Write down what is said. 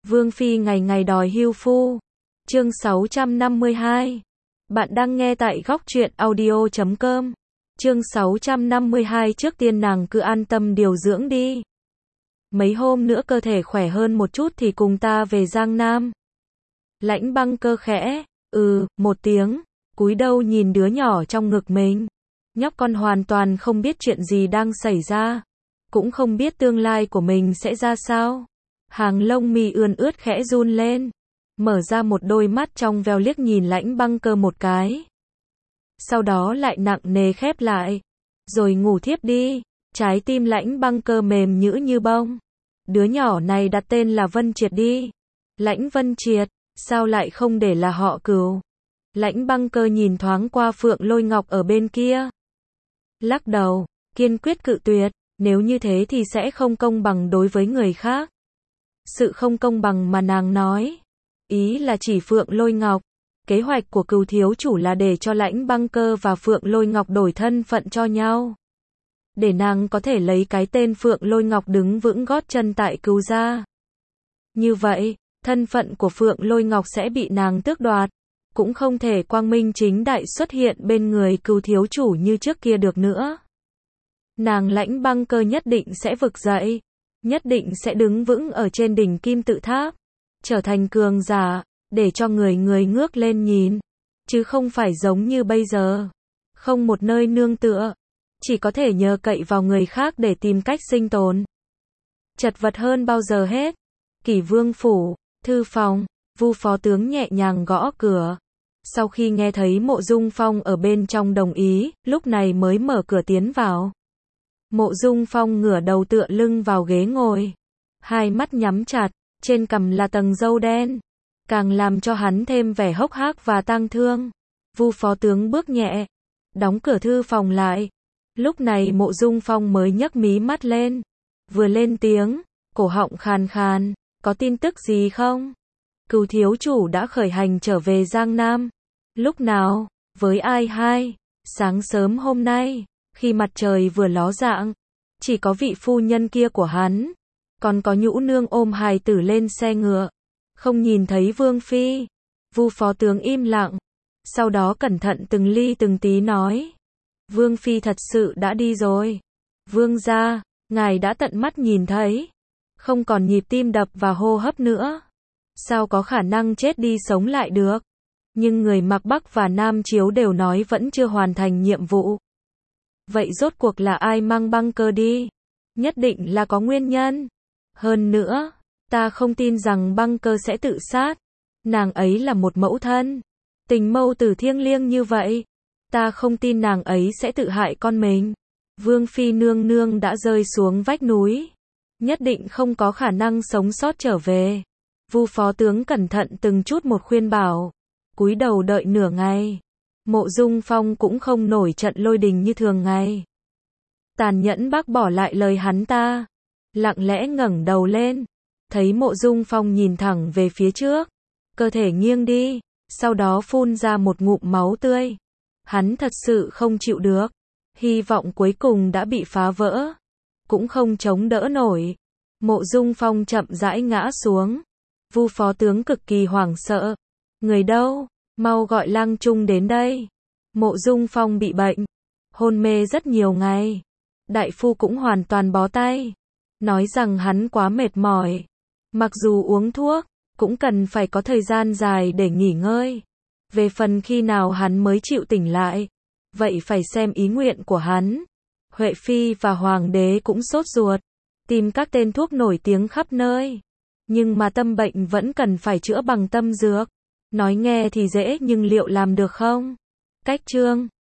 Vương Phi ngày ngày đòi hưu phu. Chương 652. Bạn đang nghe tại góc truyện audio.com. Chương 652. Trước tiên nàng cứ an tâm điều dưỡng đi. Mấy hôm nữa cơ thể khỏe hơn một chút thì cùng ta về Giang Nam. Lãnh Băng Cơ khẽ, một tiếng, cúi đầu nhìn đứa nhỏ trong ngực mình. Nhóc con hoàn toàn không biết chuyện gì đang xảy ra, cũng không biết tương lai của mình sẽ ra sao. Hàng lông mi ươn ướt khẽ run lên, mở ra một đôi mắt trong veo liếc nhìn Lãnh Băng Cơ một cái. Sau đó lại nặng nề khép lại, rồi ngủ thiếp đi. Trái tim Lãnh Băng Cơ mềm nhũn như bông. Đứa nhỏ này đặt tên là Vân Triệt đi. Lãnh Vân Triệt, sao lại không để là họ Cửu? Lãnh Băng Cơ nhìn thoáng qua Phượng Lôi Ngọc ở bên kia, lắc đầu, kiên quyết cự tuyệt, nếu như thế thì sẽ không công bằng đối với người khác. Sự không công bằng mà nàng nói, ý là chỉ Phượng Lôi Ngọc. Kế hoạch của Cửu thiếu chủ là để cho Lãnh Băng Cơ và Phượng Lôi Ngọc đổi thân phận cho nhau, để nàng có thể lấy cái tên Phượng Lôi Ngọc đứng vững gót chân tại Cửu gia. Như vậy, thân phận của Phượng Lôi Ngọc sẽ bị nàng tước đoạt, cũng không thể quang minh chính đại xuất hiện bên người Cửu thiếu chủ như trước kia được nữa. Nàng Lãnh Băng Cơ nhất định sẽ vực dậy, nhất định sẽ đứng vững ở trên đỉnh kim tự tháp, trở thành cường giả, để cho người người ngước lên nhìn, chứ không phải giống như bây giờ, không một nơi nương tựa, chỉ có thể nhờ cậy vào người khác để tìm cách sinh tồn. Chật vật hơn bao giờ hết. Kỷ Vương phủ, thư phòng, Vu phó tướng nhẹ nhàng gõ cửa. Sau khi nghe thấy Mộ Dung Phong ở bên trong đồng ý, lúc này mới mở cửa tiến vào. Mộ Dung Phong ngửa đầu tựa lưng vào ghế ngồi, hai mắt nhắm chặt, trên cằm là tầng râu đen, càng làm cho hắn thêm vẻ hốc hác và tang thương. Vu phó tướng bước nhẹ, đóng cửa thư phòng lại. Lúc này Mộ Dung Phong mới nhấc mí mắt lên, vừa lên tiếng, cổ họng khàn khàn, có tin tức gì không? Cửu thiếu chủ đã khởi hành trở về Giang Nam. Lúc nào? Với ai hay? Sáng sớm hôm nay, khi mặt trời vừa ló dạng, chỉ có vị phu nhân kia của hắn, còn có Nhũ nương ôm hài tử lên xe ngựa, không nhìn thấy Vương Phi. Vu phó tướng im lặng, sau đó cẩn thận từng ly từng tí nói, Vương Phi thật sự đã đi rồi. Vương gia, ngài đã tận mắt nhìn thấy, không còn nhịp tim đập và hô hấp nữa, sao có khả năng chết đi sống lại được? Nhưng người Mạc Bắc và Nam Chiếu đều nói vẫn chưa hoàn thành nhiệm vụ. Vậy rốt cuộc là ai mang Băng Cơ đi? Nhất định là có nguyên nhân. Hơn nữa, ta không tin rằng Băng Cơ sẽ tự sát. Nàng ấy là một mẫu thân, tình mẫu tử thiêng liêng như vậy. Ta không tin nàng ấy sẽ tự hại con mình. Vương Phi nương nương đã rơi xuống vách núi, nhất định không có khả năng sống sót trở về. Vu phó tướng cẩn thận từng chút một khuyên bảo, cúi đầu đợi nửa ngày. Mộ Dung Phong cũng không nổi trận lôi đình như thường ngày, tàn nhẫn bác bỏ lại lời hắn ta, lặng lẽ ngẩng đầu lên, thấy Mộ Dung Phong nhìn thẳng về phía trước, cơ thể nghiêng đi, sau đó phun ra một ngụm máu tươi. Hắn thật sự không chịu được, hy vọng cuối cùng đã bị phá vỡ, cũng không chống đỡ nổi. Mộ Dung Phong chậm rãi ngã xuống. Vu phó tướng cực kỳ hoảng sợ. Người đâu? Mau gọi Lang Trung đến đây. Mộ Dung Phong bị bệnh, hôn mê rất nhiều ngày. Đại phu cũng hoàn toàn bó tay, nói rằng hắn quá mệt mỏi. Mặc dù uống thuốc, cũng cần phải có thời gian dài để nghỉ ngơi. Về phần khi nào hắn mới chịu tỉnh lại, vậy phải xem ý nguyện của hắn. Huệ Phi và Hoàng đế cũng sốt ruột, tìm các tên thuốc nổi tiếng khắp nơi. Nhưng mà tâm bệnh vẫn cần phải chữa bằng tâm dược. Nói nghe thì dễ nhưng liệu làm được không? Cách chương